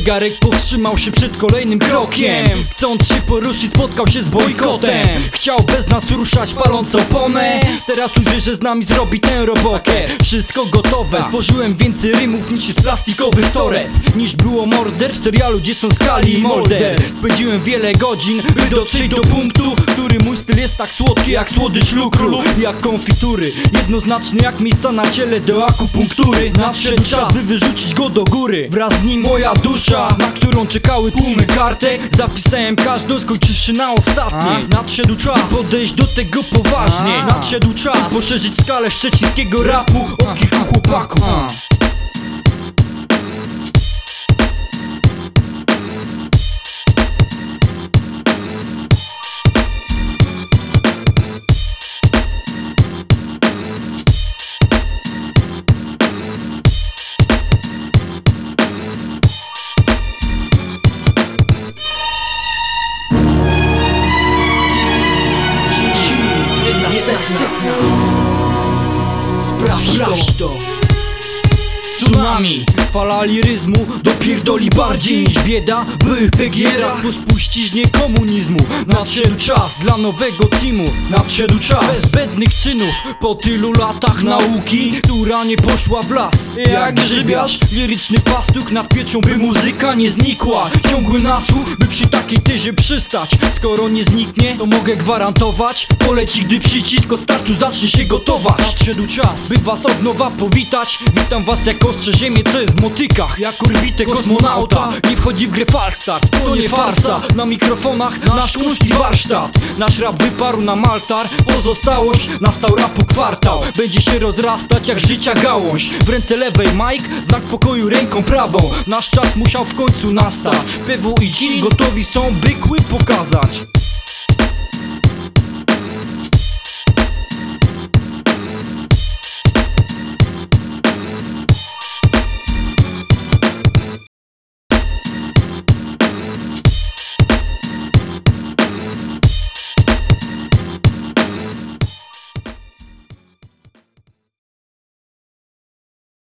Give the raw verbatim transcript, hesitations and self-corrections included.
Zegarek powstrzymał się przed kolejnym krokiem. Chcąc się poruszyć, spotkał się z bojkotem. Chciał bez nas ruszać, paląc oponę. Teraz już wie, że z nami zrobi tę robotę. Wszystko gotowe, stworzyłem więcej rymów niż jest plastikowy toreb. Niż było morder w serialu, gdzie są Skali i Mulder. Spędziłem wiele godzin, by dotrzeć do punktu, który mój styl jest tak słodki jak słodycz lukru, jak konfitury, jednoznaczny jak miejsca na ciele do akupunktury. Nadszedł czas, by wyrzucić go do góry. Wraz z nim moja dusza, na którą czekały tłumy kartek. Zapisałem każdą, skończywszy na ostatniej. Nadszedł czas, by podejść do tego poważnie. Nadszedł czas, by poszerzyć skalę szczecińskiego rapu o kilku chłopaków. Sprawdź to. Tsunami, fala liryzmu dopierdoli bardziej niż bieda byłych pegierach po spuściźnie komunizmu. Nadszedł czas dla nowego teamu. Nadszedł czas bez zbędnych czynów. Po tylu latach nauki, która nie poszła w las jak grzybiarz, liryczny pastuch nad pieczą, by muzyka nie znikła. Ciągły nasłuch, by przy takiej tezie przystać. Skoro nie zniknie, to mogę gwarantować, poleci, gdy przycisk od startu zacznie się gotować. Nadszedł czas, by was od nowa powitać. Witam was jako ostrzeżenie, co jest w motykach. Jak orbitę kosmonauta, nie wchodzi w grę falstart. To nie farsa, na mikrofonach nasz kunszt i warsztat. Nasz rap wyparł na altar, pozostałość nastał rapu kwartał. Będzie się rozrastać jak życia gałąź. W ręce lewej Mike, znak pokoju ręką prawą. Nasz czas musiał w końcu nastać. P W i ci gotowi są, by kły pokazać.